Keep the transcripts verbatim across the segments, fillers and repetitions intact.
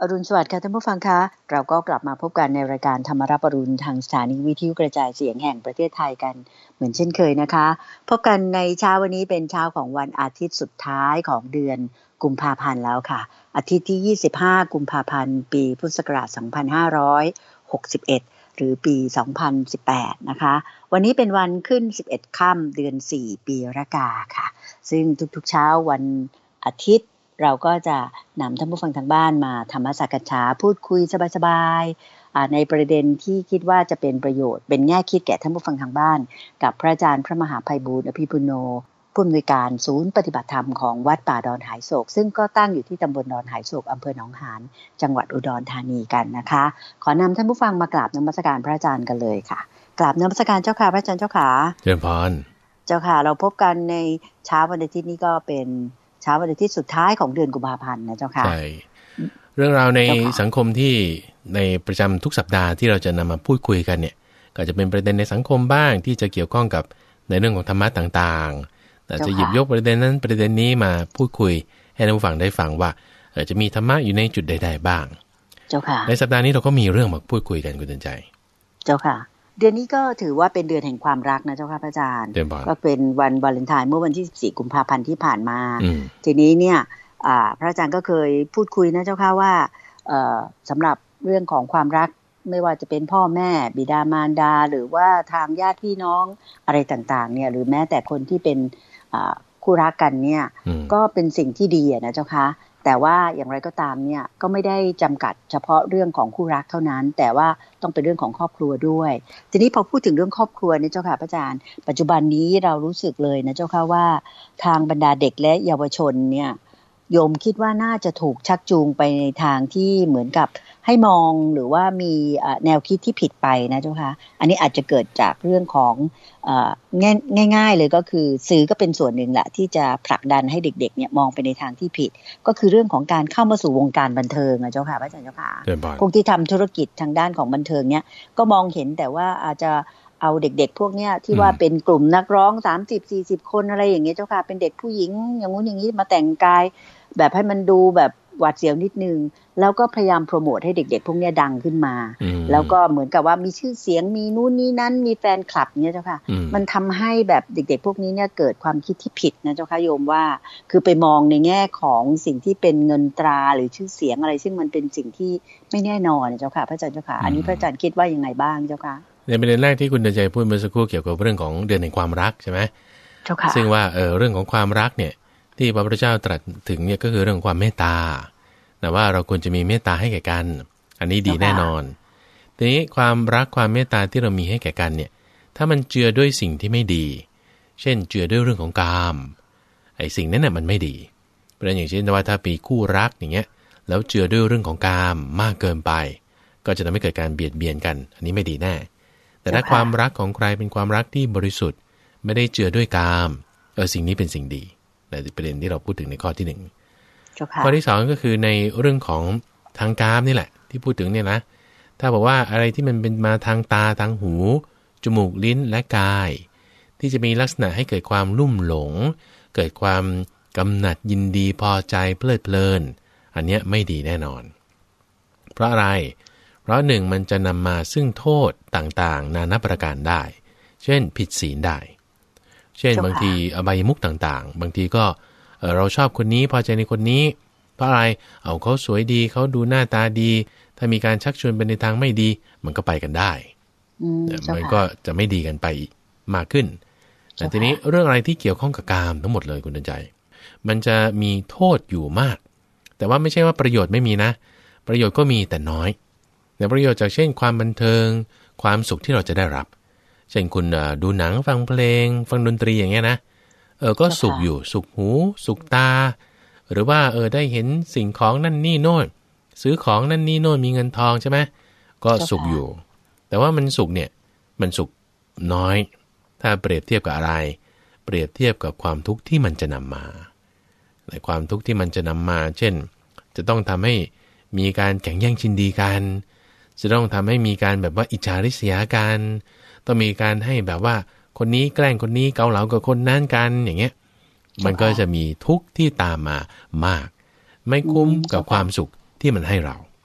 อรุณสวัสดิ์ค่ะท่านผู้ฟังคะเราก็กลับมาพบกันในรายการธรรมรับอรุณทางสถานีวิทยุกระจายเสียงแห่งประเทศไทยกันเหมือนเช่นเคยนะคะพบกันในเช้าวันนี้เป็นเช้าของวันอาทิตย์สุดท้ายของเดือนกุมภาพันธ์แล้วค่ะอาทิตย์ที่ยี่สิบห้ากุมภาพันธ์ปีพุทธศักราชสองพันห้าร้อยหกสิบเอ็ดหรือปีสองพันสิบแปดนะคะวันนี้เป็นวันขึ้นสิบเอ็ดค่ำเดือนสี่ปีรากาค่ะซึ่งทุกๆเช้าวันอาทิตย์เราก็จะนำท่านผู้ฟังทางบ้านมาธรรมสักษาพูดคุยสบายๆในประเด็นที่คิดว่าจะเป็นประโยชน์เป็นแง่คิดแก่ท่านผู้ฟังทางบ้านกับพระอาจารย์พระมหาไพบูลย์อภิปุโนผู้อำนวยการศูนย์ปฏิบัติธรรมของวัดป่าดอนหายโศกซึ่งก็ตั้งอยู่ที่ตำบลดอนหายโศกอำเภอหนองหานจังหวัดอุดรธานีกันนะคะขอนำท่านผู้ฟังมากราบนมัสการพระอาจารย์กันเลยค่ะกราบนมัสการเจ้าค่ะพระอาจารย์เจ้าค่ะเจริญพรเจ้าค่ะเราพบกันในเช้าวันอาทิตย์นี้ก็เป็นเช้าวันอาทิตย์สุดท้ายของเดือนกุมภาพันธ์นะเจ้าค่ะใช่เรื่องราวในสังคมที่ในประจำทุกสัปดาห์ที่เราจะนำมาพูดคุยกันเนี่ยก็จะเป็นประเด็นในสังคมบ้างที่จะเกี่ยวข้องกับในเรื่องของธรรมะต่างๆแต่จะหยิบยกประเด็นนั้นประเด็นนี้มาพูดคุยให้ท่านผู้ฟังได้ฟังว่าจะมีธรรมะอยู่ในจุดใดๆบ้างเจ้าค่ะในสัปดาห์นี้เราก็มีเรื่องมาพูดคุยกันคุณเตือนใจเจ้าค่ะเดือนนี้ก็ถือว่าเป็นเดือนแห่งความรักนะเจ้าค่ะพระอาจารย์ก็เป็นวันวาเลนไทน์เมื่อวันที่สิบสี่กุมภาพันธ์ที่ผ่านมาทีนี้เนี่ยพระอาจารย์ก็เคยพูดคุยนะเจ้าค่ะว่าสำหรับเรื่องของความรักไม่ว่าจะเป็นพ่อแม่บิดามารดาหรือว่าทางญาติพี่น้องอะไรต่างๆเนี่ยหรือแม้แต่คนที่เป็นคู่รักกันเนี่ยก็เป็นสิ่งที่ดีนะเจ้าค่ะแต่ว่าอย่างไรก็ตามเนี่ยก็ไม่ได้จำกัดเฉพาะเรื่องของคู่รักเท่านั้นแต่ว่าต้องเป็นเรื่องของครอบครัวด้วยทีนี้พอพูดถึงเรื่องครอบครัวเนี่ยเจ้าค่ะพระอาจารย์ปัจจุบันนี้เรารู้สึกเลยนะเจ้าค่ะว่าทางบรรดาเด็กและเยาวชนเนี่ยโยมคิดว่าน่าจะถูกชักจูงไปในทางที่เหมือนกับให้มองหรือว่ามีแนวคิดที่ผิดไปนะเจ้าค่ะอันนี้อาจจะเกิดจากเรื่องของง่ายๆเลยก็คือสื่อก็เป็นส่วนหนึ่งแหละที่จะผลักดันให้เด็กๆเนี่ยมองไปในทางที่ผิดก็คือเรื่องของการเข้ามาสู่วงการบันเทิงนะเจ้าค่ะพระอาจารย์เจ้าค่ะพวกที่ทำธุรกิจทางด้านของบันเทิงเนี่ยก็มองเห็นแต่ว่าอาจจะเอาเด็กๆพวกเนี้ยที่ว่าเป็นกลุ่มนักร้องสามสิบ สี่สิบคนอะไรอย่างเงี้ยเจ้าค่ะเป็นเด็กผู้หญิงอย่างงู้นอย่างงี้มาแต่งกายแบบให้มันดูแบบหวาดเสียวนิดนึงแล้วก็พยายามโปรโมทให้เด็กๆพวกนี้ดังขึ้นมาแล้วก็เหมือนกับว่ามีชื่อเสียงมีนู่นนี่นั่นมีแฟนคลับเนี่ยเจ้าค่ะมันทำให้แบบเด็กๆพวกนี้เนี่ยเกิดความคิดที่ผิดนะเจ้าค่ะโยมว่าคือไปมองในแง่ของสิ่งที่เป็นเงินตราหรือชื่อเสียงอะไรซึ่งมันเป็นสิ่งที่ไม่แน่นอนเจ้าค่ะพระอาจารย์เจ้าค่ะอันนี้พระอาจารย์คิดว่ายังไงบ้างเจ้าค่ะในประเด็นแรกที่คุณเดินใจพูดเมื่อสักครู่เกี่ยวกับเรื่องของเดือนแห่งความรักใช่ไหมเจ้าค่ะซึ่งว่าเออเรื่องของความรักเนี่ยที่พระพุทธเจ้าตรัสถึงเนี่ยก็คือเรื่องความเมตตาแต่ว่าเราควรจะมีเมตตาให้แก่กันอันนี้ดีแน่นอนทีนี้ความรักความเมตตาที่เรามีให้แก่กันเนี่ยถ้ามันเจือด้วยสิ่งที่ไม่ดีเช่นเจือด้วยเรื่องของกามไอ้สิ่งนั้นน่ะมันไม่ดีเพราะฉะนั้นอย่างเช่นว่าถ้ามีคู่รักอย่างเงี้ยแล้วเจือด้วยเรื่องของกามมากเกินไปก็จะทำให้เกิดการเบียดเบียนกันอันนี้ไม่ดีแน่แต่ถ้าความรักของใครเป็นความรักที่บริสุทธิ์ไม่ได้เจือด้วยกามเออสิ่งนี้เป็นสิ่งดีในประเด็นที่เราพูดถึงในข้อที่หนึ่งข้อที่สองก็คือในเรื่องของทางกามนี่แหละที่พูดถึงเนี่ยนะถ้าบอกว่าอะไรที่มันเป็นมาทางตาทางหูจมูกลิ้นและกายที่จะมีลักษณะให้เกิดความลุ่มหลงเกิดความกำหนัดยินดีพอใจเพลิดเพลินอันเนี้ยไม่ดีแน่นอนเพราะอะไรเพราะหนึ่งมันจะนำมาซึ่งโทษต่างๆนานาประการได้เช่นผิดศีลได้เช่นบางทีอบายมุขต่างๆบางทีก็เราชอบคนนี้พอใจในคนนี้เพราะอะไรเอาเขาสวยดีเขาดูหน้าตาดีถ้ามีการชักชวนไปในทางไม่ดีมันก็ไปกันได้มันก็จะไม่ดีกันไปมากขึ้นแต่ทีนี้เรื่องอะไรที่เกี่ยวข้องกับกามทั้งหมดเลยคุณเดินใจมันจะมีโทษอยู่มากแต่ว่าไม่ใช่ว่าประโยชน์ไม่มีนะประโยชน์ก็มีแต่น้อยแต่ประโยชน์จากเช่นความบันเทิงความสุขที่เราจะได้รับเช่นคุณดูหนังฟังเพลงฟังดนตรีอย่างเงี้ยนะเออก็สุขอยู่สุขหูสุขตาหรือว่าเออได้เห็นสิ่งของนั่นนี่โน่นซื้อของนั่นนี่โน่นมีเงินทองใช่ไหมก็สุขอยู่แต่ว่ามันสุขเนี่ยมันสุขน้อยถ้าเปรียบเทียบกับอะไรเปรียบเทียบกับความทุกข์ที่มันจะนำมาในความทุกข์ที่มันจะนำมาเช่นจะต้องทำให้มีการแข่งแย่งชิงดีกันจะต้องทำให้มีการแบบว่าอิจฉาริษยากันต้องมีการให้แบบว่าคนนี้แกล้งคนนี้เกาเหลากับคนนั้นกันอย่างเงี้ยมันก็จะมีทุกข์ที่ตามมามากไม่คุ้มกับความสุขที่มันให้เรา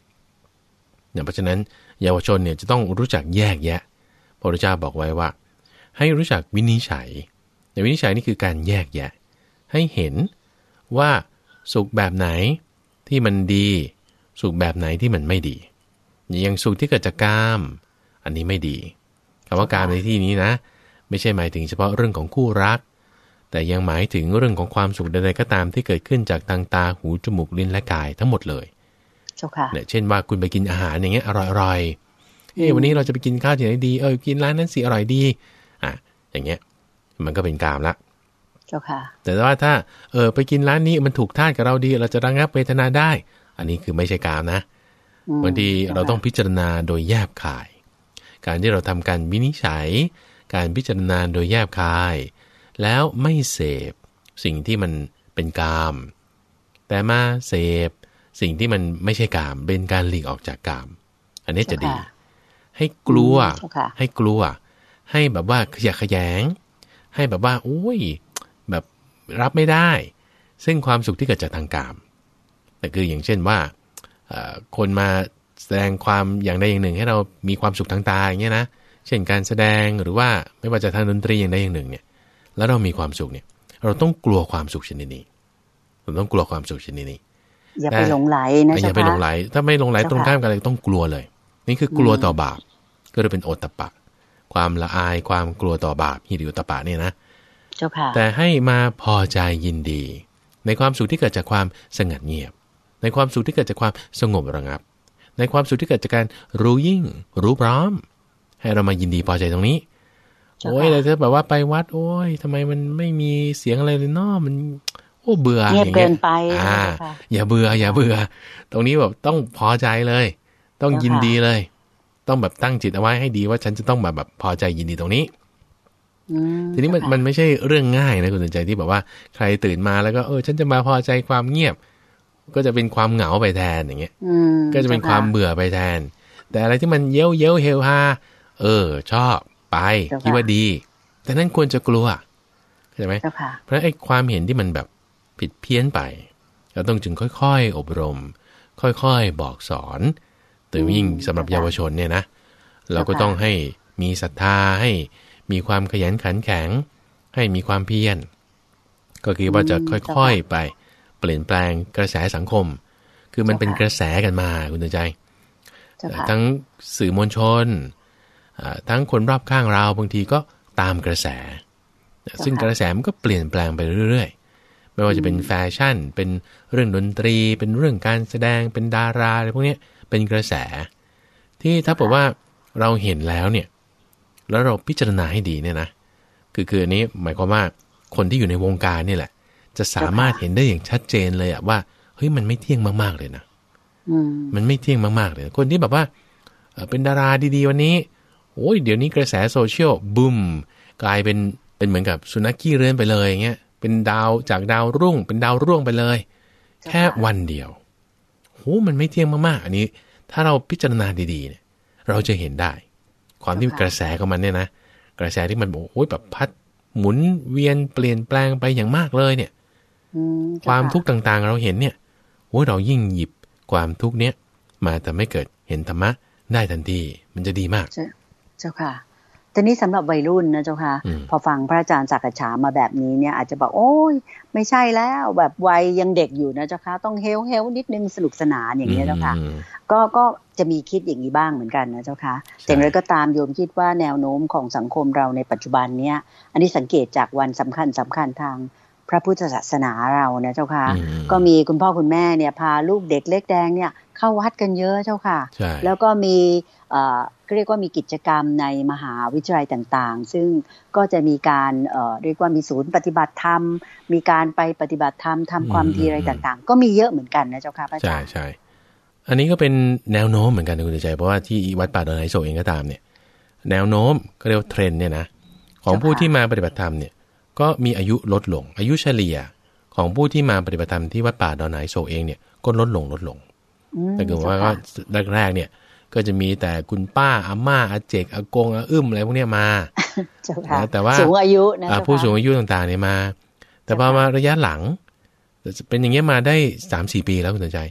เนี่ยเพราะฉะนั้นเยาวชนเนี่ยจะต้องรู้จักแยกแยะพระพุทธเจ้าบอกไว้ว่าให้รู้จักวินิจฉัยในวินิจฉัยนี่คือการแยกแยะให้เห็นว่าสุขแบบไหนที่มันดีสุขแบบไหนที่มันไม่ดีอย่างสุขที่เกิดจากกามอันนี้ไม่ดีคำว่ากามในที่นี้นะไม่ใช่หมายถึงเฉพาะเรื่องของคู่รักแต่ยังหมายถึงเรื่องของความสุขใดๆก็ตามที่เกิดขึ้นจากทางตาหูจมูกลิ้นและกายทั้งหมดเลยเนี่ยเช่นว่าคุณไปกินอาหารอย่างเงี้ยอร่อยๆเอ้วันนี้เราจะไปกินข้าวที่ไหนดีเออกินร้านนั้นสิอร่อยดีอ่ะอย่างเงี้ยมันก็เป็นกามละเจ้าค่ะแต่ว่าถ้าเออไปกินร้านนี้มันถูกธาตุกับเราดีเราจะระงับเวทนาได้อันนี้คือไม่ใช่กามนะบางทีเราต้องพิจารณาโดยแยบคายการที่เราทำการวินิจฉัยการพิจารณาโดยแยบคายแล้วไม่เสพสิ่งที่มันเป็นกามแต่มาเสพสิ่งที่มันไม่ใช่กามเป็นการหลีกออกจากกามอันนี้จะดีให้กลัวให้กลัวให้แบบว่าขยะแขยงให้แบบว่าโอ้ยแบบรับไม่ได้ซึ่งความสุขที่เกิดจากทางกามแต่คืออย่างเช่นว่าคนมาแสดงความอย่างใดอย่างหนึ่งให้เรามีความสุขทางตาอย่างเงี้ยนะเช่นการแสดงหรือว่าไม่ว่าจะทางดนตรีอย่างใดอย่างหนึ่งเนี่ยแล้วเรามีความสุขเนี่ยเราต้องกลัวความสุขชนิดนี้เราต้องกลัวความสุขชนิดนี้อย่าไปหลงไหลนะอย่าไปหลงไหลถ้าไม่หลงไหลตรงข้ามกันเลยต้องกลัวเลยนี่คือกลัวต่อบาปก็เลยเป็นโอตตัปปะความละอายความกลัวต่อบาปหิริโอตตัปปะเนี่ยนะเจ้าค่ะแต่ให้มาพอใจยินดีในความสุขที่เกิดจากความสงัดเงียบในความสุขที่เกิดจากความสงบระงับในความสุขที่เกิดจากการรู้ยิ่งรู้พร้อมให้เรามายินดีพอใจตรงนี้โอ้ยแต่ถ้าแบบว่าไปวัดโอ้ยทำไมมันไม่มีเสียงอะไรเลยเนาะมันโอ้เบื่ออย่างเงี้ยไปอ่าอย่าเบื่ออย่าเบื่อตรงนี้แบบต้องพอใจเลยต้องยินดีเลยต้องแบบตั้งจิตเอาไว้ให้ดีว่าฉันจะต้องแบบแบบพอใจยินดีตรงนี้ทีนี้มันมันไม่ใช่เรื่องง่ายนะคุณสนใจที่แบบว่าใครตื่นมาแล้วก็เออฉันจะมาพอใจความเงียบก็จะเป็นความเหงาไปแทนอย่างเงี้ยก็จะเป็นความเบื่อไปแทนแต่อะไรที่มันเย้ยวเย้ยวเฮลฮาเออชอบไปคิดว่าดีแต่นั้นควรจะกลัวใช่ไหมเพราะไอ้ความเห็นที่มันแบบผิดเพี้ยนไปเราต้องจึงค่อยๆอบรมค่อยๆบอกสอนแต่ยิ่งสำหรับเยาวชนเนี่ยนะเราก็ต้องให้มีศรัทธาให้มีความขยันขันแข็งให้มีความเพียรก็คือว่าจะค่อยๆไปเปลี่ยนแปลงกระแสสังคมคือมันเป็นกระแสกันมาคุณใจทั้งสื่อมวลชนทั้งคนรอบข้างเราบางทีก็ตามกระแสซึ่งกระแสมันก็เปลี่ยนแปลงไปเรื่อยๆไม่ว่าจะเป็นแฟชั่นเป็นเรื่องดนตรีเป็นเรื่องการแสดงเป็นดาราอะไรพวกนี้เป็นกระแสที่ถ้าบอกว่าเราเห็นแล้วเนี่ยแล้วเราพิจารณาให้ดีเนี่ยนะคือคืออันนี้หมายความว่าคนที่อยู่ในวงการนี่แหละจะสามารถเห็นได้อย่างชัดเจนเลยอะว่าเฮ้ยมันไม่เที่ยงมากๆเลยนะมันไม่เที่ยงมากๆเลยคนที่แบบว่าเป็นดาราดีๆวันนี้โอ้ยเดี๋ยวนี้กระแสโซเชียลบึ้มกลายเป็นเป็นเหมือนกับสุนัขขี้เรือนไปเลยอย่างเงี้ยเป็นดาวจากดาวรุ่งเป็นดาวร่วงไปเลยแค่วันเดียวโหมันไม่เที่ยงมากๆอันนี้ถ้าเราพิจารณาดีๆเนี่ยเราจะเห็นได้ความที่กระแสของมันเนี่ยนะกระแสที่มันบอกโอ้ยแบบพัดหมุนเวียนเปลี่ยนแปลงไปอย่างมากเลยเนี่ยความทุกข์ต่างๆเราเห็นเนี่ยโอ้ยเรายิ่งหยิบความทุกข์เนี้ยมาทำให้เกิดเห็นธรรมะได้ทันทีมันจะดีมากเจ้าค่ะทีนี้สำหรับวัยรุ่นนะเจ้าค่ะพอฟังพระอาจารย์จักรฉามาแบบนี้เนี่ยอาจจะบอกโอ้ยไม่ใช่แล้วแบบวัยยังเด็กอยู่นะเจ้าค่ะต้องเฮลเฮลนิดนึงสนุกสนานอย่างนี้เจ้าค่ะก็ก็จะมีคิดอย่างนี้บ้างเหมือนกันนะเจ้าค่ะแต่อย่างไรก็ตามโยมคิดว่าแนวโน้มของสังคมเราในปัจจุบันเนี้ยอันนี้สังเกตจากวันสำคัญสำคัญทางพระพุทธศาสนาเรานะเจ้าค่ะก็มีคุณพ่อคุณแม่เนี่ยพาลูกเด็กเล็กแดงเนี่ยเข้าวัดกันเยอะเจ้าค่ะแล้วก็มีเอ่อเรียกว่ามีกิจกรรมในมหาวิทยาลัยต่างๆซึ่งก็จะมีการเอ่อเรียกว่ามีศูนย์ปฏิบัติธรรมมีการไปปฏิบัติธรรมทำความดีอะไรต่างๆก็มีเยอะเหมือนกันนะเจ้าค่ะพระอาจารย์ใช่ๆอันนี้ก็เป็นแนวโน้มเหมือนกันนะคุณใจเพราะว่าที่วัดป่าดอนไหโศกเองก็ตามเนี่ยแนวโน้มก็เรียกว่าเทรนด์เนี่ยนะของผู้ที่มาปฏิบัติธรรมเนี่ยก็มีอายุลดลงอายุเฉลี่ยของผู้ที่มาปฏิบัติธรรมที่วัดป่าดอนไหโศกเองเนี่ยก็ลดลงลดลงแต่คือว่าก็แรกๆเนี่ยก็จะมีแต่คุณป้าอาม่าอาเจกอากงอาอึ้มอะไรพวกนี้มาแต่ว่าสูงอายุนะผู้สูงอายุต่างๆเนี่ยมาแต่พอมาระยะหลังจะเป็นอย่างเงี้ยมาได้ สามถึงสี่ ปีแล้วคุณสนใจ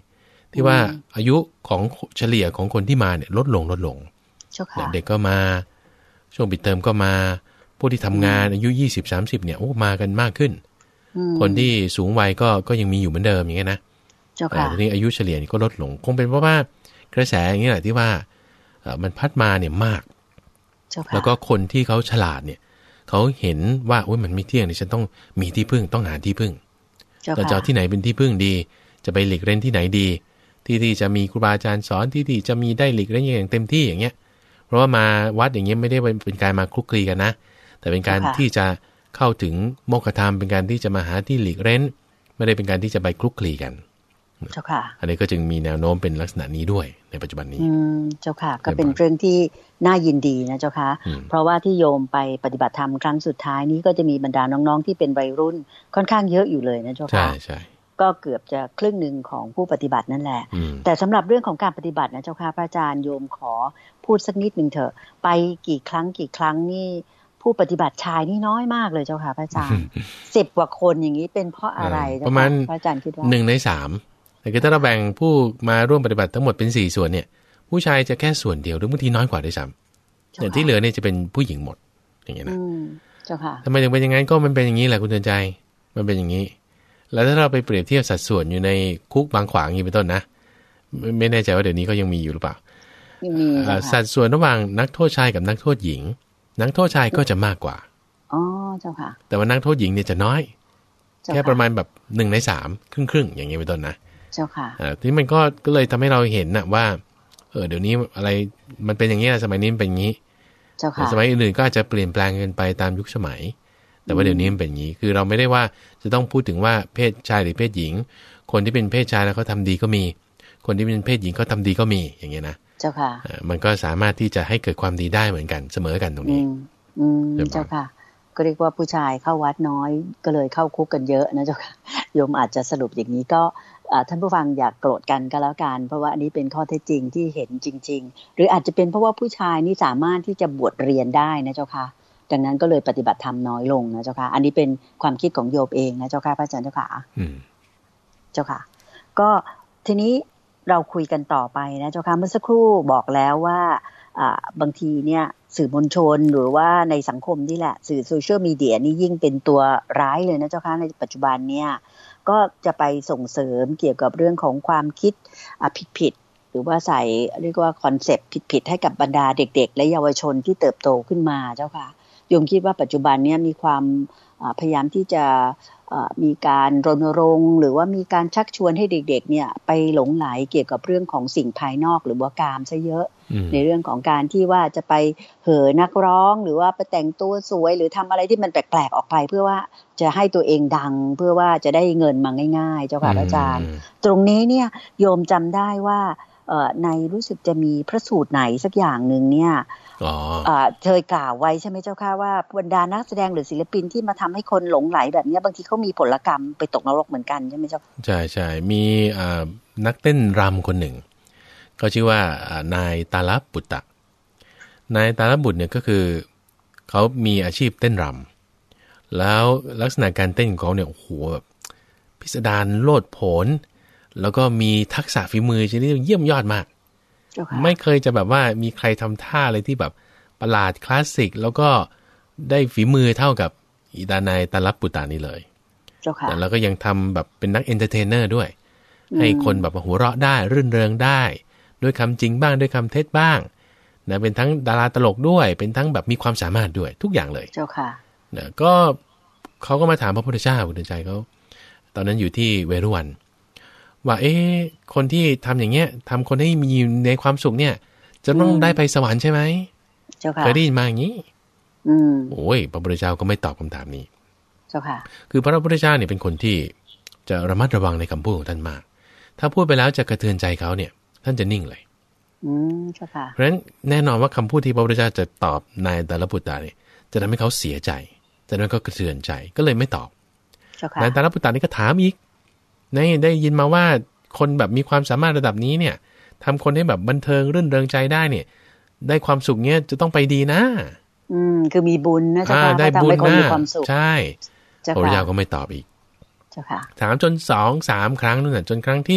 ที่ว่าอายุของเฉลี่ยของคนที่มาเนี่ยลดลงลดลงเด็กก็มาช่วงปิดเทอมก็มาผู้ที่ทำงานอายุยี่สิบ สามสิบเนี่ยโอ้มากันมากขึ้นคนที่สูงวัยก็ก็ยังมีอยู่เหมือนเดิมอย่างเงี้ยนะแต่ทีนี้อายุเฉลี่ยก็ลดลงคงเป็นเพราะว่ากระแสอย่างนี้แหละที่ว่ามันพัดมาเนี่ยมากแล้วก็คนที่เขาฉลาดเนี่ยเขาเห็นว่าโอ้ยมันไม่เที่ยงนี่ฉันต้องมีที่พึ่งต้องหาที่พึ่งเราจะเอาที่ไหนเป็นที่พึ่งดีจะไปหลีกเล่นที่ไหนดีที่ที่จะมีครูบาอาจารย์สอนที่ที่จะมีได้หลีกเล่นอย่างเต็มที่อย่างเงี้ยเพราะว่ามาวัดอย่างเงี้ยไม่ได้เป็นการมาคลุกคลีกันนะแต่เป็นการที่จะเข้าถึงโมกขธรรมเป็นการที่จะมาหาที่หลีกเล่นไม่ได้เป็นการที่จะไปคลุกคลีกันเจ้าค่ะอันนี้ก็จึงมีแนวโน้มเป็นลักษณะนี้ด้วยในปัจจุบันนี้อืมเจ้าค่ะก็เป็นเรื่องที่น่ายินดีนะเจ้าค่ะเพราะว่าที่โยมไปปฏิบัติธรรมครั้งสุดท้ายนี้ก็จะมีบรรดาน้องๆที่เป็นวัยรุ่นค่อนข้างเยอะอยู่เลยนะเจ้าค่ะใช่ใช่ก็เกือบจะครึ่งหนึ่งของผู้ปฏิบัตินั่นแหละแต่สำหรับเรื่องของการปฏิบัตินะเจ้าค่ะพระอาจารย์โยมขอพูดสักนิดนึงเถอะไปกี่ครั้งกี่ครั้งนี่ผู้ปฏิบัติชายนี่น้อยมากเลยเจ้าค่ะพระอาจารย์สิบกว่าคนอย่างนี้เป็นเพราะอะไรเจ้าค่ะพระอาจารย์คิดว่าหนึ่งในสามแต่คือถ้าเราแบ่งผู้มาร่วมปฏิบัติทั้งหมดเป็นสี่ส่วนเนี่ยผู้ชายจะแค่ส่วนเดียวหรือบางทีน้อยกว่าด้วยซ้ำแต่ที่เหลือเนี่ยจะเป็นผู้หญิงหมดอย่างเงี้ยนะเจ้าค่ะทำไมถึงเป็นอย่างนั้นก็มันเป็นอย่างนี้แหละคุณเตือนใจมันเป็นอย่างนี้แล้วถ้าเราไปเปรียบเทียบสัดส่วนอยู่ในคุกบางขวางอย่างนี้เป็นต้นนะไม่แน่ใจว่าเดี๋ยวนี้ก็ยังมีอยู่หรือเปล่าสัดส่วนระหว่างนักโทษชายกับนักโทษหญิงนักโทษชายก็จะมากกว่าอ๋อเจ้าค่ะแต่ว่านักโทษหญิงเนี่ยจะน้อยแค่ประมาณแบบหนึ่งในสามครึ่งครึ่งอย่างเงี้ยเป็นต้นนะเจ้าค่ะที่มันก็ก็เลยทำให้เราเห็นนะว่าเออเดี๋ยวนี้อะไรมันเป็นอย่างนี้สมัยนี้มันเป็นอย่างนี้เจ้าค่ะสมัยอื่นๆก็อาจจะเปลี่ยนแปลงกันไปตามยุคสมัยแต่ว่าเดี๋ยวนี้มันเป็นอย่างนี้คือเราไม่ได้ว่าจะต้องพูดถึงว่าเพศชายหรือเพศหญิงคนที่เป็นเพศชายแล้วเขาทำดีก็มีคนที่เป็นเพศหญิงเขาทาดีก็มีอย่างเงี้ยนะเจ้าค่ะมันก็สามารถที่จะให้เกิดความดีได้เหมือนกันเสมอกันตรงนี้อืมเจ้าค่ะก็เรียกว่าผู้ชายเข้าวัดน้อยก็เลยเข้าคุกกันเยอะนะเจ้าค่ะโยมอาจจะสรุปอย่างนี้ก็ท่านผู้ฟังอย่ากโกรธกันก็แล้วกันเพราะว่าอันนี้เป็นข้อเท็จจริงที่เห็นจริงๆหรืออาจจะเป็นเพราะว่าผู้ชายนี่สามารถที่จะบวชเรียนได้นะเจ้าค่ะดังนั้นก็เลยปฏิบัติธรรมน้อยลงนะเจ้าค่ะอันนี้เป็นความคิดของโยมเองนะเจ้าค่ะพระอาจารย์เจ้าค่ะเจ้าค่ะก็ทีนี้เราคุยกันต่อไปนะเจ้าค่ะเมื่อสักครู่บอกแล้วว่าบางทีเนี่ยสื่อมวลชนหรือว่าในสังคมนี่แหละสื่อโซเชียลมีเดียนี่ยิ่งเป็นตัวร้ายเลยนะเจ้าค่ะในปัจจุบันเนี่ยก็จะไปส่งเสริมเกี่ยวกับเรื่องของความคิดผิดๆหรือว่าใส่เรียกว่าคอนเซปต์ผิดๆให้กับบรรดาเด็กๆและเยาวชนที่เติบโตขึ้นมาเจ้าค่ะโยมคิดว่าปัจจุบันเนี่ยมีความพยายามที่จะมีการรณรงค์หรือว่ามีการชักชวนให้เด็กๆเนี่ยไปหลงไหลเกี่ยวกับเรื่องของสิ่งภายนอกหรือว่ากามซะเยอะในเรื่องของการที่ว่าจะไปเห่อนักร้องหรือว่าไปแต่งตัวสวยหรือทำอะไรที่มันแปลกๆออกไปเพื่อว่าจะให้ตัวเองดังเพื่อว่าจะได้เงินมาง่ายๆเจ้าค่ะอาจารย์ตรงนี้เนี่ยโยมจำได้ว่าในรู้สึกจะมีพระสูตรไหนสักอย่างหนึ่งเนี่ยเคยกล่าวไว้ใช่ไหมเจ้าค่ะว่าบรรดานักแสดงหรือศิลปินที่มาทำให้คนหลงไหลแบบนี้บางทีเขามีผลกรรมไปตกนรกเหมือนกันใช่ไหมเจ้าใช่ใช่มีนักเต้นรำคนหนึ่งก็ชื่อว่านายตาลบุตรนายตาลบุตรเนี่ยก็คือเขามีอาชีพเต้นรำแล้วลักษณะการเต้นของเขาเนี่ยโอ้โหแบบพิสดารโลดโผนแล้วก็มีทักษะฝีมือชนิดเยี่ยมยอดมากไม่เคยจะแบบว่ามีใครทำท่าอะไรที่แบบประหลาดคลาสสิกแล้วก็ได้ฝีมือเท่ากับอีตานายตาลบุตรนี่เลยแต่แล้วก็ยังทำแบบเป็นนักเอนเตอร์เทนเนอร์ด้วยให้คนแบบหัวเราะได้รื่นเริงได้ด้วยคำจริงบ้างด้วยคำเท็จบ้างนะเป็นทั้งดาราตลกด้วยเป็นทั้งแบบมีความสามารถด้วยทุกอย่างเลยเจ้าค่ะนะก็เขาก็มาถามพระพุทธเจ้าพุทธใจเขาตอนนั้นอยู่ที่เวรุวันว่าเอ๊ะคนที่ทำอย่างเงี้ยทำคนให้มีในความสุขเนี่ยจะต้องได้ไปสวรรค์ใช่ไหมเจ้าค่ะเคยได้ยินมาอย่างนี้อืมโอ้ยพระพุทธเจ้าก็ไม่ตอบคำถามนี้เจ้าค่ะคือพระพุทธเจ้าเนี่ยเป็นคนที่จะระมัดระวังในคำพูดของท่านมากถ้าพูดไปแล้วจะกระเทือนใจเขาเนี่ยท่านจะนิ่งเลยอืมเจ้าค่ะเพราะฉะนั้นแน่นอนว่าคำพูดที่พระพุทธเจ้าจะตอบนายตาลบุตรเนี่ยจะทำให้เขาเสียใจจะทำให้เขากระเทือนใจก็เลยไม่ตอบนายตาลบุตรนี่ก็ถามอีกในได้ยินมาว่าคนแบบมีความสามารถระดับนี้เนี่ยทำคนให้แบบบันเทิงรื่นเริงใจได้เนี่ยได้ความสุขเนี้ยจะต้องไปดีนะอืมคือมีบุญนะเจ้าค่ะได้บุญนะใช่พระพุทธเจ้าก็ไม่ตอบอีกเจ้าค่ะถามจนสองสามครั้งนั่นแหละจนครั้งที่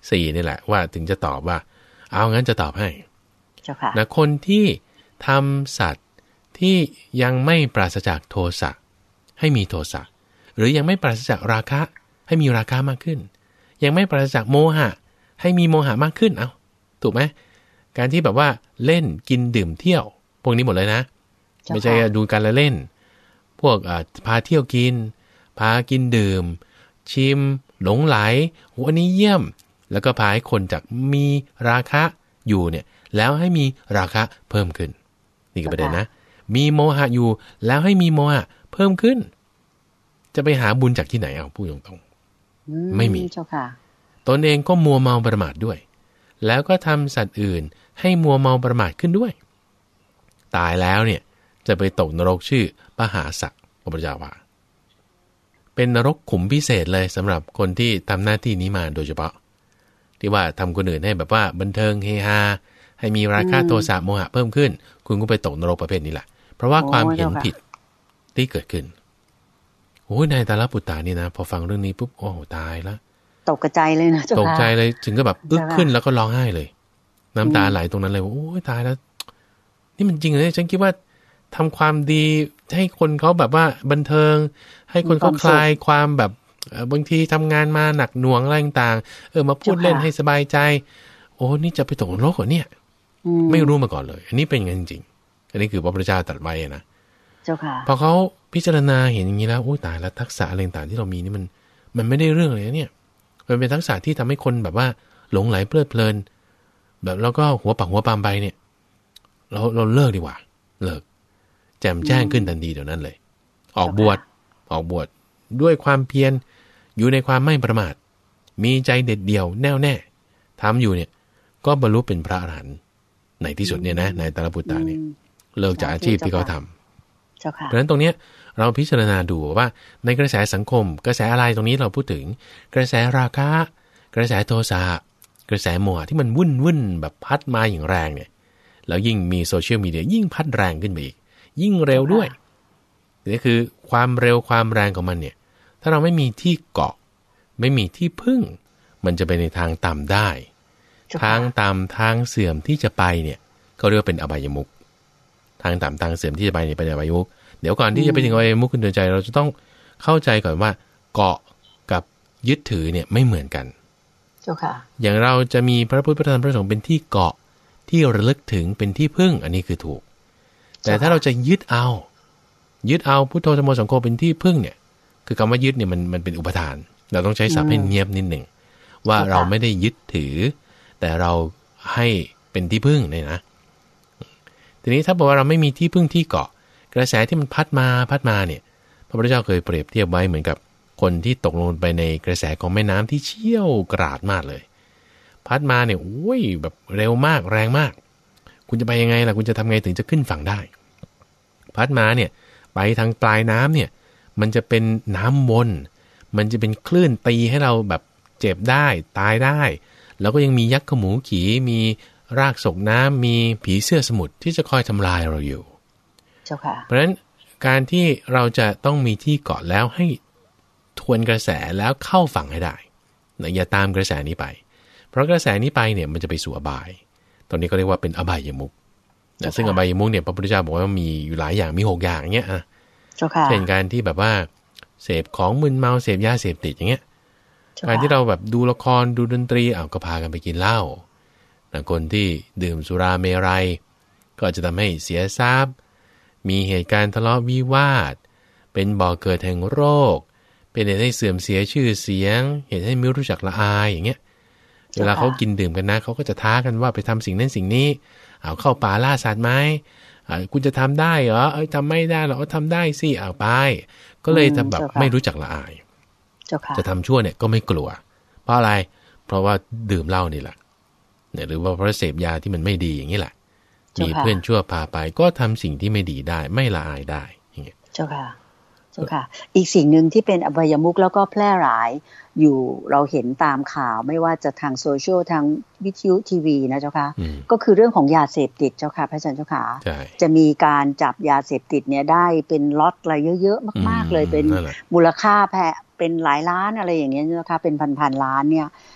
สี่นี่แหละว่าถึงจะตอบว่าเอางั้นจะตอบให้เจ้าค่ะนะคนที่ทำสัตว์ที่ยังไม่ปราศจากโทสะให้มีโทสะหรือยังไม่ปราศจากราคะให้มีราคะมากขึ้นยังไม่ปราศจากโมหะให้มีโมหะมากขึ้นเอาถูกไหมการที่แบบว่าเล่นกินดื่มเที่ยวพวกนี้หมดเลยนะไม่ใช่ดูการละเล่นพวกพาเที่ยวกินพากินดื่มชิมหลงไหลโหอันนี้เยี่ยมแล้วก็พาให้คนจากมีราคะอยู่เนี่ยแล้วให้มีราคะเพิ่มขึ้นนี่ก็ประเด็นนะมีโมหะอยู่แล้วให้มีโมหะเพิ่มขึ้นจะไปหาบุญจากที่ไหนเอาพูดตรงๆไม่มีตนเองก็มัวเมาประมาทด้วยแล้วก็ทำสัตว์อื่นให้มัวเมาประมาทขึ้นด้วยตายแล้วเนี่ยจะไปตกนรกชื่อปหาสักพระพุทธเจ้าว่าเป็นนรกขุมพิเศษเลยสำหรับคนที่ทำหน้าที่นี้มาโดยเฉพาะที่ว่าทำคนอื่นให้แบบว่าบันเทิงเฮฮาให้มีราคะโทสะโมหะเพิ่มขึ้นคุณก็ไปตกนรกประเภทนี้แหละเพราะว่าความเห็นผิดที่เกิดขึ้นโอ้ยนายตาลปุตตานี่นะพอฟังเรื่องนี้ปุ๊บโอ้ตายแล้วตกใจเลยนะเจ้าค่ะตกใจเลยถึงก็แบบอึกขึ้นแล้วก็ร้องไห้เลยน้ำตาไหลตรงนั้นเลยโอ้ยตายแล้วนี่มันจริงเลยฉันคิดว่าทำความดีให้คนเขาแบบว่าบันเทิงให้คนเขาคลายความแบบบางทีทำงานมาหนักหน่วงอะไรต่างๆเออมาพูดเล่นให้สบายใจโอ้นี่จะไปตกนรกเหรอเนี่ยไม่รู้มาก่อนเลยอันนี้เป็นอย่างนั้นจริงๆอันนี้คือพระพุทธเจ้าตรัสไว้นะเจ้าค่ะพอเขาพิจารณาเห็นอย่างนี้แล้วโอ้ตายแล้วทักษะอะไรต่างๆที่เรามีนี่มันมันไม่ได้เรื่องเลยเนี่ยมันเป็นทักษะที่ทำให้คนแบบว่าหลงไหลเพลิดเพลินแบบแล้วก็หัวปักหัวปามไปเนี่ยเราเราเลิกดีกว่าเลิกแจ่มแจ้งขึ้นทันทีเดี๋ยวนั้นเลยออกบวชออกบวชด้วยความเพียรอยู่ในความไม่ประมาทมีใจเด็ดเดี่ยวแน่วแน่ทำอยู่เนี่ยก็บรรลุเป็นพระอรหันต์ในที่สุดเนี่ยนะนายตาลปุตตาเนี่ยเลิกจากอาชีพที่เขาทำเพราะฉะนั้นตรงเนี้ยเราพิจารณาดูว่าในกระแสสังคมกระแสอะไรตรงนี้เราพูดถึงกระแสราคะกระแสโทสะกระแสโมหะที่มันวุ่นวุ่นแบบพัดมาอย่างแรงเนี่ยแล้วยิ่งมีโซเชียลมีเดียยิ่งพัดแรงขึ้นไปอีกยิ่งเร็วด้วยนี่คือความเร็วความแรงของมันเนี่ยถ้าเราไม่มีที่เกาะไม่มีที่พึ่งมันจะไปในทางต่ำได้ทางต่ำทางเสื่อมที่จะไปเนี่ยเขาเรียกว่าเป็นอบายมุขทางต่ำทางเสื่อมที่จะไปเนี่ยเป็นอบายมุขเดี๋ยวก่อนที่จะไปถึงอบายมุขคุณเตือนใจเราจะต้องเข้าใจก่อนว่าเกาะกับยึดถือเนี่ยไม่เหมือนกันเจ้าค่ะอย่างเราจะมีพระพุทธพระธรรมพระสงฆ์เป็นที่เกาะที่ระลึกถึงเป็นที่พึ่งอันนี้คือถูกแต่ถ้าเราจะยึดเอายึดเอาพุทโธธรรมโสังโฆเป็นที่พึ่งเนี่ยคือคำว่ายึดเนี่ยมันมันเป็นอุปทานเราต้องใช้ศัพท์ให้เนียบนิดหนึ่งว่าเราไม่ได้ยึดถือแต่เราให้เป็นที่พึ่งเนี่ยนะทีนี้ถ้าบอกว่าเราไม่มีที่พึ่งที่เกาะกระแสที่มันพัดมาพัดมาเนี่ยพระพุทธเจ้าเคยเปรียบเทียบไว้เหมือนกับคนที่ตกลงไปในกระแสของแม่น้ำที่เชี่ยวกราดมากเลยพัดมาเนี่ยโอ้ยแบบเร็วมากแรงมากคุณจะไปยังไงล่ะคุณจะทำไงถึงจะขึ้นฝั่งได้พัดมาเนี่ยไปทางปลายน้ำเนี่ยมันจะเป็นน้ำวนมันจะเป็นคลื่นตีให้เราแบบเจ็บได้ตายได้แล้วก็ยังมียักษ์ขมูขีมีรากศกน้ำมีผีเสื้อสมุทรที่จะคอยทำลายเราอยู่เจ้าค่ะเพราะฉะนั้นการที่เราจะต้องมีที่เกาะแล้วให้ทวนกระแสแล้วเข้าฝั่งให้ได้อย่าตามกระแสนี้ไปเพราะกระแสนี้ไปเนี่ยมันจะไปสู่อบายตอนนี้ก็เรียกว่าเป็นอบายมุขซึ่งอบายมุขเนี่ยพระพุทธเจ้าบอกว่ามีอยู่หลายอย่างมีหกอย่างเงี้ยอ่ะเช่นการที่แบบว่าเสพของมึนเมาเสพยาเสพติดอย่างเงี้ยการที่เราแบบดูละครดูดนตรีอ้าวก็พากันไปกินเหล้าคนที่ดื่มสุราเมรัยก็จะทำให้เสียทรัพย์มีเหตุการณ์ทะเลาะวิวาทเป็นบ่อเกิดแห่งโรคเป็นเหตุให้เสื่อมเสียชื่อเสียงเหตุให้ไม่รู้จักละอายอย่างเงี้ยเวลาเขากินดื่มกันนะเขาก็จะท้ากันว่าไปทำสิ่งนั้นสิ่งนี้เอาเข้าป่าล่าสัตว์ไหมคุณจะทำได้เหรอเอ้ยทำไม่ได้หรอทำได้สิเอาไปก็เลยทำแบบไม่รู้จักละอายจะทำชั่วเนี่ยก็ไม่กลัวเพราะอะไรเพราะว่าดื่มเหล้านี่แหละเนี่ยหรือว่าเพราะเสพยาที่มันไม่ดีอย่างนี้แหละมีเพื่อนชั่วพาไปก็ทำสิ่งที่ไม่ดีได้ไม่ละอายได้อย่างเงี้ยเจ้าค่ะเจ้าค่ะอีกสิ่งหนึ่งที่เป็นอบายมุขแล้วก็แพร่หลายอยู่เราเห็นตามข่าวไม่ว่าจะทางโซเชียลทางวิทยุทีวีนะเจ้าค่ะก็คือเรื่องของยาเสพติดเจ้าค่ะพระอาจารย์เจ้าค่ะจะมีการจับยาเสพติดเนี่ยได้เป็นล็อตอะไรเยอะๆมากๆเลยเป็นมูลค่าแพเป็นหลายล้านอะไรอย่างเงี้ยเจ้าค่ะเป็นพันๆล้านเนี่ย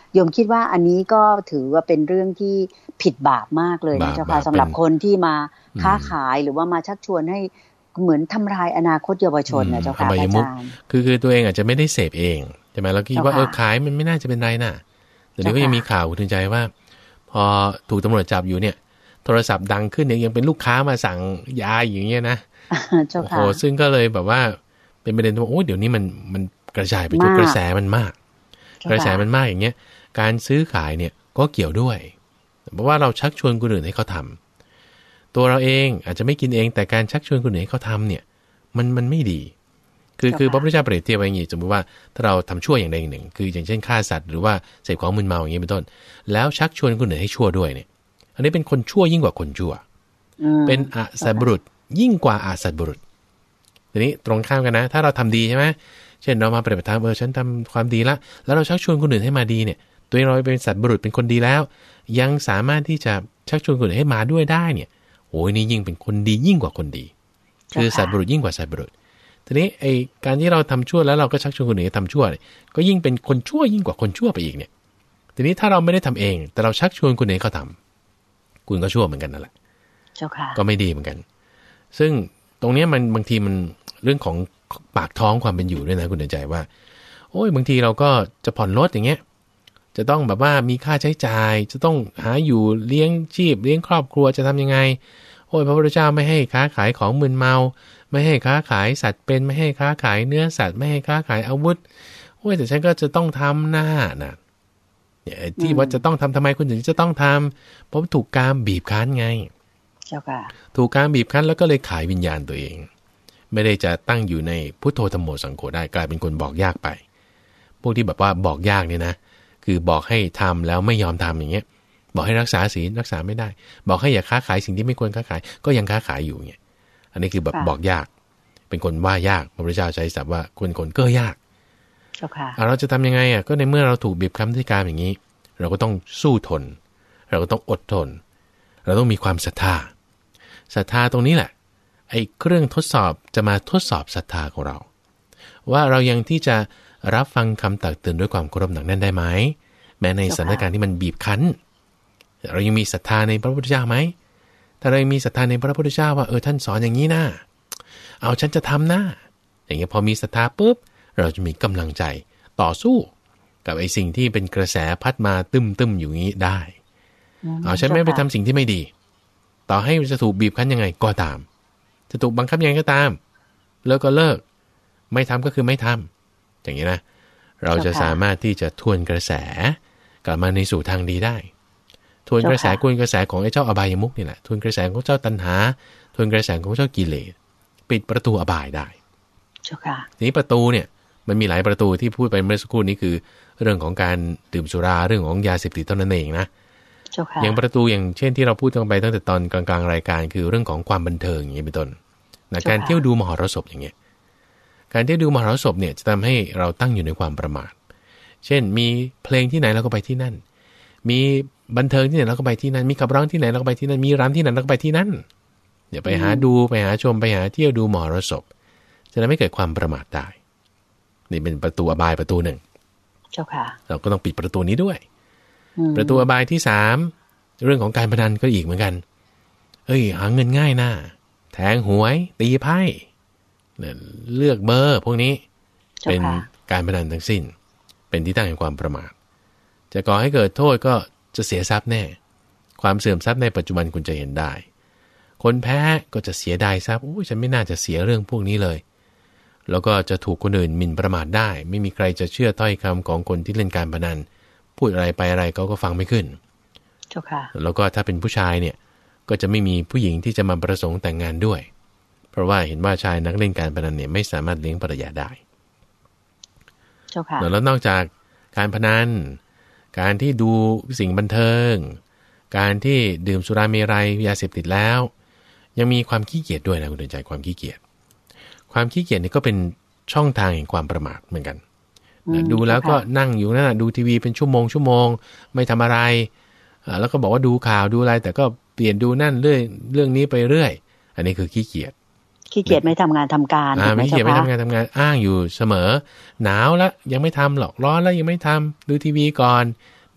โยมคิดว่าอันนี้ก็ถือว่าเป็นเรื่องที่ผิดบาปมากเลยนะเจ้าค่ะสำหรับคนที่มาค้าขายหรือว่ามาชักชวนให้เหมือนทำลายอนาคตเยาวชนนะเจ้าค่ะอาจารย์คือคือตัวเองอาจจะไม่ได้เสพเองใช่ไหมเราคิดว่าเออขายมันไม่น่าจะเป็นไรน่ะแต่เดี๋ยวก็ยังมีข่าวถึงใจว่าพอถูกตำรวจจับอยู่เนี่ยโทรศัพท์ดังขึ้นเนี่ยยังเป็นลูกค้ามาสั่งยาอย่างเงี้ยนะโอ้โหซึ่งก็เลยแบบว่าเป็นประเด็นว่าโอ้เดี๋ยวนี้มันมันกระจายไปทุกกระแสมันมากกระแสมันมากอย่างเงี้ยการซื้อขายเนี่ยก็เกี่ยวด้วยเพราะว่าเราชักชวนคนอื่นให้เขาทำตัวเราเองอาจจะไม่กินเองแต่การชักชวนคนอื่นให้เขาทำเนี่ยมันมันไม่ดีคือคือพระพุทธเจ้าเปรียบเทียบไว้อย่างนี้สมมติว่าถ้าเราทำชั่วอย่างใดอย่างหนึ่งคืออย่างเช่นฆ่าสัตว์หรือว่าเสพของมึนเมาอย่างนี้เป็นต้นแล้วชักชวนคนอื่นให้ชั่วด้วยเนี่ยอันนี้เป็นคนชั่วยิ่งกว่าคนชั่วเป็นอสัตบุรุษยิ่งกว่าอสัตบุรุษทีนี้ตรงข้ามกันนะถ้าเราทำดีใช่ไหมเช่นเรามาปฏิบัติธรรมเออฉันทำความดีละแล้วเราชักชวนคนอื่นให้มาดีเนี่ยตัวเราเป็นสัตบุรุษเป็นคนดีแล้วยังสามารถที่จะชักชวนคนอื่นให้มาด้วยได้เนี่ยโอ้ยนี่ยิ่งเป็นคนดียิ่งกว่าคนดีคือสัตบุรุษยิ่งกว่าสัตบุรุษทีนี้ไอการที่เราทำชั่วแล้วเราก็ชักชวนคนอื่นให้ทำชั่วก็ยิ่งเป็นคนชั่วยิ่งกว่าคนชั่วไปอีกเนี่ยทีนี้ถ้าเราไม่ได้ทำเองแต่เราชักชวนคนอื่นให้เขาทำคุณก็ชั่วเหมือนกันนั่นแหละก็ไม่ดีเหมือนกันซึ่งตรงนี้มันบางทีมันเรื่องของปากท้องความเป็นอยู่ด้วยนะคุณเดินใจว่าโอ้ยบางทีเราก็จะผ่อนรถอย่างเงี้ยจะต้องแบบว่ามีค่าใช้จ่ายจะต้องหาอยู่เลี้ยงชีพเลี้ยงครอบครัวจะทำยังไงโอ้ยพระพุทธเจ้าไม่ให้ค้าขายของมึนเมาไม่ให้ค้าขายสัตว์เป็นไม่ให้ค้าขายเนื้อสัตว์ไม่ให้ค้าขายอาวุธโอ้ยแต่ฉันก็จะต้องทำหน้านะเนี่ยที่ว่าจะต้องทำทำไมคุณถึงจะต้องทำเพราะถูกกามบีบคั้นไงเจ้าค่ะถูกกามบีบคั้นแล้วก็เลยขายวิญญาณตัวเองไม่ได้จะตั้งอยู่ในพุทโธธัมโมสังโฆได้กลายเป็นคนบอกยากไปพวกที่แบบว่าบอกยากเนี่ยนะคือบอกให้ทำแล้วไม่ยอมทำอย่างเงี้ยบอกให้รักษาศีลรักษาไม่ได้บอกให้อย่าค้าขายสิ่งที่ไม่ควรค้าขายก็ยังค้าขายอยู่เงี้ยอันนี้คือแบบบอกยากเป็นคนว่ายากพระพุทธเจ้าใช้ศัพท์ว่าคนคนก็ยากเจ้าค่ะเราจะทำยังไงอ่ะก็ในเมื่อเราถูกบีบคั้นด้วยกามอย่างนี้เราก็ต้องสู้ทนเราก็ต้องอดทนเราต้องมีความศรัทธาศรัทธาตรงนี้แหละไอ้เครื่องทดสอบจะมาทดสอบศรัทธาของเราว่าเรายังที่จะรับฟังคำตักเตือนด้วยความเคารพหนักแน่นได้ไหมแม้ในสถานการณ์ที่มันบีบคั้นเรายังมีศรัทธาในพระพุทธเจ้าไหมถ้าเรายังมีศรัทธาในพระพุทธเจ้าว่าเออท่านสอนอย่างนี้นะเอาฉันจะทำนะอย่างเงี้ยพอมีศรัทธาปุ๊บเราจะมีกำลังใจต่อสู้กับไอ้สิ่งที่เป็นกระแสพัดมาตึมๆอยู่งี้ได้เอาฉันไม่ไปทำสิ่งที่ไม่ดีต่อให้จะถูกบีบคั้นยังไงก็ตามจะถูกบังคับยังไงก็ตามเลิกก็เลิกไม่ทำก็คือไม่ทำอย่างนี้นะเราจะสามารถที่จะทวนกระแสกลับมาในสู่ทางดีได้ทวนกระแสกวนกระแสของไอ้เจ้าอบายมุขนี่แหละทวนกระแสของเจ้าตัณหาทวนกระแสของเจ้ากิเลสปิดประตูอบายได้ทีนี้ประตูเนี่ยมันมีหลายประตูที่พูดไปเมื่อสักครู่นี้คือเรื่องของการดื่มสุราเรื่องของยาเสพติดเท่านั้นเองนะอย่างประตูอย่างเช่นที่เราพูดกันไปตั้งแต่ตอนกลางๆรายการคือเรื่องของความบันเทิงอย่างนี้เป็นต้นนะการเที่ยวดูมหรสพอย่างเงี้ยการเที่ยวดูมหรสพเนี่ยจะทำให้เราตั้งอยู่ในความประมาทเช่นมีเพลงที่ไหนเราก็ไปที่นั่นมีบันเทิงที่ไหนเราก็ไปที่นั่นมีขับร้องที่ไหนเราก็ไปที่นั่นมีรำที่ไหนเราก็ไปที่นั่นเดี๋ยวไปหาดูไปหาชมไปหาเที่ยวดูมหรสพจะทำให้เกิดความประมาทได้นี่เป็นประตูอบายประตูหนึ่งเจ้าค่ะเราก็ต้องปิดประตูนี้ด้วยประตูอบายที่สามเรื่องของการพนันก็อีกเหมือนกันเอ้ยหาเงินง่ายนะแทงหวยตีไพ่เลือกเบอร์พวกนี้เป็นการพนันทั้งสิ้นเป็นที่ตั้งแห่งความประมาทจะก่อให้เกิดโทษก็จะเสียทรัพย์แน่ความเสื่อมทรัพย์ในปัจจุบันคุณจะเห็นได้คนแพ้ก็จะเสียดายทรัพย์โอ้ยฉันไม่น่าจะเสียเรื่องพวกนี้เลยแล้วก็จะถูกคนอื่นหมิ่นประมาทได้ไม่มีใครจะเชื่อถ้อยคำของคนที่เล่นการพนันพูดอะไรไปอะไรเขาก็ฟังไม่ขึ้นเจ้าค่ะแล้วก็ถ้าเป็นผู้ชายเนี่ยก็จะไม่มีผู้หญิงที่จะมาประสงค์แต่งงานด้วยเพราะว่าเห็นว่าชายนักเล่นการพนันเนี่ยไม่สามารถเลี้ยงภรรยาได้เจ้าค่ะแล้วนอกจากการพนันการที่ดูสิ่งบันเทิงการที่ดื่มสุราเมรัยยาเสพติดแล้วยังมีความขี้เกียจด้วยนะคุณเดินใจความขี้เกียจความขี้เกียจนี่ก็เป็นช่องทางแห่งความประมาทเหมือนกันดูแล้วก็นั่งอยู่นั่นน่ะดูทีวีเป็นชั่วโมงชั่วโมงไม่ทำอะไรแล้วก็บอกว่าดูข่าวดูอะไรแต่ก็เปลี่ยนดูนั่นเรื่อยเรื่องนี้ไปเรื่อยอันนี้คือขี้เกียจขี้เกียจไม่ทำงานทำการไม่ขี้เกียจไม่ทำงานทำงานอ้างอยู่เสมอหนาวแล้วยังไม่ทำหรอกร้อนแล้วยังไม่ทำดูทีวีก่อน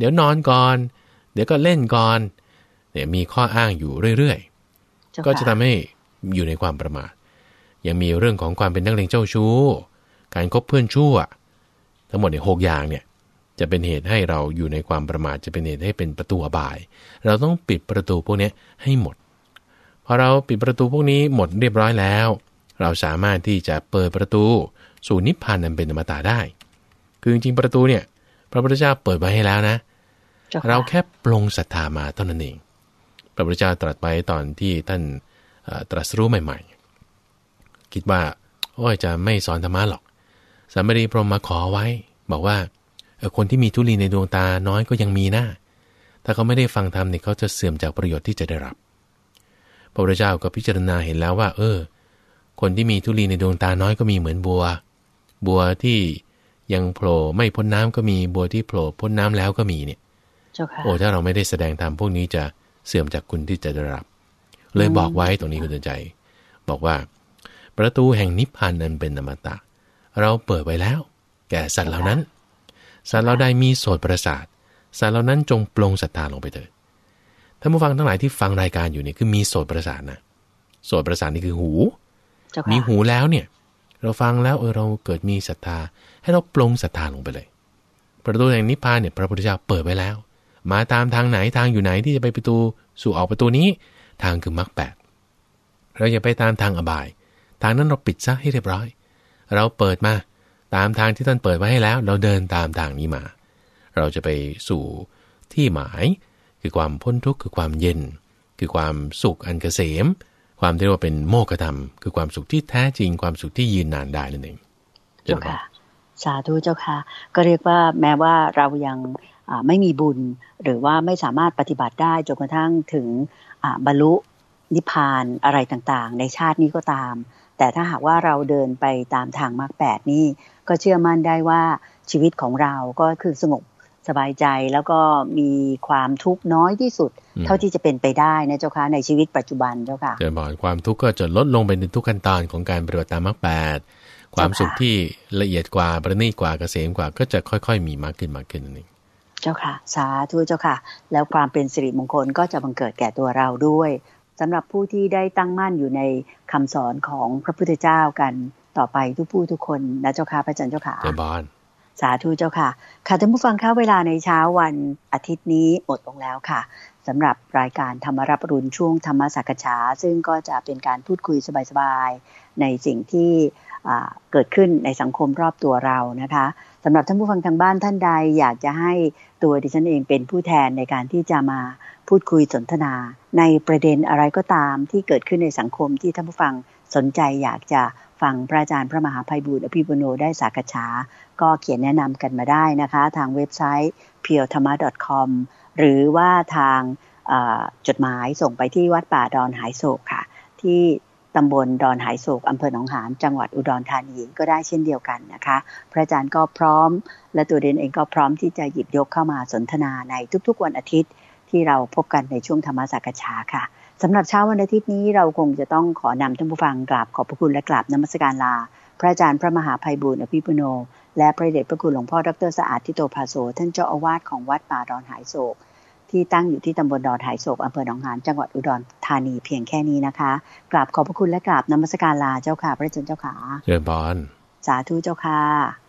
ดี๋ยวนอนก่อนเดี๋ยวก็เล่นก่อนเนี่ยมีข้ออ้างอยู่เรื่อยๆก็จะทำให้อยู่ในความประมาทยังมีเรื่องของความเป็นนักเลงเจ้าชู้การคบเพื่อนชั่วทั้งหมดในหกอย่างเนี่ยจะเป็นเหตุให้เราอยู่ในความประมาทจะเป็นเหตุให้เป็นประตูอบายเราต้องปิดประตูพวกนี้ให้หมดพอเราปิดประตูพวกนี้หมดเรียบร้อยแล้วเราสามารถที่จะเปิดประตูสู่นิพพานอันเป็นอมตะได้คือจริงๆประตูเนี่ยพระพุทธเจ้าเปิดไว้ให้แล้วนะเราแค่ปลงศรัทธามาเท่านั้นเองพระพุทธเจ้าตรัสไว้ตอนที่ท่านตรัสรู้ใหม่ๆคิดว่าโอ้ยจะไม่สอนธรรมะหรอกสัมมารีพรหมมาขอไว้บอกว่าคนที่มีทุลีในดวงตาน้อยก็ยังมีนะถ้าเขาไม่ได้ฟังธรรมเนี่ยเขาจะเสื่อมจากประโยชน์ที่จะได้รับพระพุทธเจ้าก็พิจารณาเห็นแล้วว่าเออคนที่มีทุลีในดวงตาน้อยก็มีเหมือนบัวบัวที่ยังโผล่ไม่พ้นน้ำก็มีบัวที่โผล่พ้นน้ำแล้วก็มีเนี่ยโอ้ถ้าเราไม่ได้แสดงธรรมพวกนี้จะเสื่อมจากคุณที่จะได้รับเลยบอกไว้ตรงนี้คุณเตือนใจบอกว่าประตูแห่งนิพพานนั้นเป็นอมตะเราเปิดไว้แล้วแก่สัตว์เหล่านั้นสัตว์เราใดมีโสตประสาทสัตว์เหล่านั้นจงปลงศรัทธาลงไปเถิดท่านผู้ฟังทั้งหลายที่ฟังรายการอยู่นี่คือมีโสตประสาทนะโสตประสาทนี่คือหูมีหูแล้วเนี่ยเราฟังแล้วเออเราเกิดมีศรัทธาให้เราปลงศรัทธาลงไปเลยประตูแห่งนิพพานเนี่ยพระพุทธเจ้าเปิดไว้แล้วมาตามทางไหนทางอยู่ไหนที่จะไปประตูสู่ออกประตูนี้ทางคือมรรคแปดเราอย่าไปตามทางอบายทางนั้นเราปิดซะให้เรียบร้อยเราเปิดมาตามทางที่ท่านเปิดไว้ให้แล้วเราเดินตามทางนี้มาเราจะไปสู่ที่หมายคือความพ้นทุกข์คือความเย็นคือความสุขอันเกษมความที่เรียกว่าเป็นโมกขธรรมคือความสุขที่แท้จริงความสุขที่ยืนนานได้นั่นเองเจ้าค่ะสาธุเจ้าค่ะก็เรียกว่าแม้ว่าเรายังไม่มีบุญหรือว่าไม่สามารถปฏิบัติได้จนกระทั่งถึงบรรลุนิพพานอะไรต่างๆในชาตินี้ก็ตามแต่ถ้าหากว่าเราเดินไปตามทางมรรคแปดนี่ก็เชื่อมั่นได้ว่าชีวิตของเราก็คือสงบสบายใจแล้วก็มีความทุกข์น้อยที่สุดเท่าที่จะเป็นไปได้นะเจ้าค่ะในชีวิตปัจจุบันเจ้าค่ะจะบอกความทุกข์ก็จะลดลงไปในทุกขั้นตอนของการปฏิบัติตามมรรคแปดความสุขที่ละเอียดกว่าประณีตกว่าเกษมกว่าก็จะค่อยๆมีมากขึ้นมากขึ้นนั่นเองเจ้าค่ะสาธุเจ้าค่ะแล้วความเป็นสิริมงคลก็จะบังเกิดแก่ตัวเราด้วยสำหรับผู้ที่ได้ตั้งมั่นอยู่ในคำสอนของพระพุทธเจ้ากันต่อไปทุกผู้ทุกคนนะเจ้าค่ะพระอาจารย์เจ้าค่ะเจ้าบ้านสาธุเจ้าค่ะค่ะท่านผู้ฟังคะเวลาในเช้าวันอาทิตย์นี้หมดลงแล้วค่ะสำหรับรายการธรรมรับอรุณช่วงธรรมสักษาซึ่งก็จะเป็นการพูดคุยสบายๆในสิ่งที่เกิดขึ้นในสังคมรอบตัวเรานะคะสำหรับท่านผู้ฟังทางบ้านท่านใดอยากจะให้ตัวดิฉันเองเป็นผู้แทนในการที่จะมาพูดคุยสนทนาในประเด็นอะไรก็ตามที่เกิดขึ้นในสังคมที่ท่านผู้ฟังสนใจอยากจะฟังพระอาจารย์พระมหาไพบูลย์อภิปุโนได้สักษาก็เขียนแนะนำกันมาได้นะคะทางเว็บไซต์ เพียวธรรมะ ดอท คอม หรือว่าทางจดหมายส่งไปที่วัดป่าดอนหายโศกค่ะที่ตำบลดอนหายโศกอำเภอหนองหานจังหวัดอุดรธานีก็ได้เช่นเดียวกันนะคะพระอาจารย์ก็พร้อมและตัวเดนเองก็พร้อมที่จะหยิบยกเข้ามาสนทนาในทุกๆวันอาทิตย์ที่เราพบกันในช่วงธรรมสักษาค่ะสำหรับเช้าวันอาทิตย์นี้เราคงจะต้องขอนำท่านผู้ฟังกราบขอบพระคุณและกราบนมัสการลาพระอาจารย์พระมหาไพบูลย์อภิปุโนและพระเดชพระคุณหลวงพ่อดร.สะอาดทิโตภาโสท่านเจ้าอาวาสของวัดป่าดอนหายโศกที่ตั้งอยู่ที่ตำบลดอนหายโศกอำเภอหนองหานจังหวัดอุดรธานีเพียงแค่นี้นะคะกราบขอบพระคุณและกราบนมัสการลาเจ้าค่ะพระอาจารย์เจ้าค่ะเจริญพรสาธุเจ้าค่ะ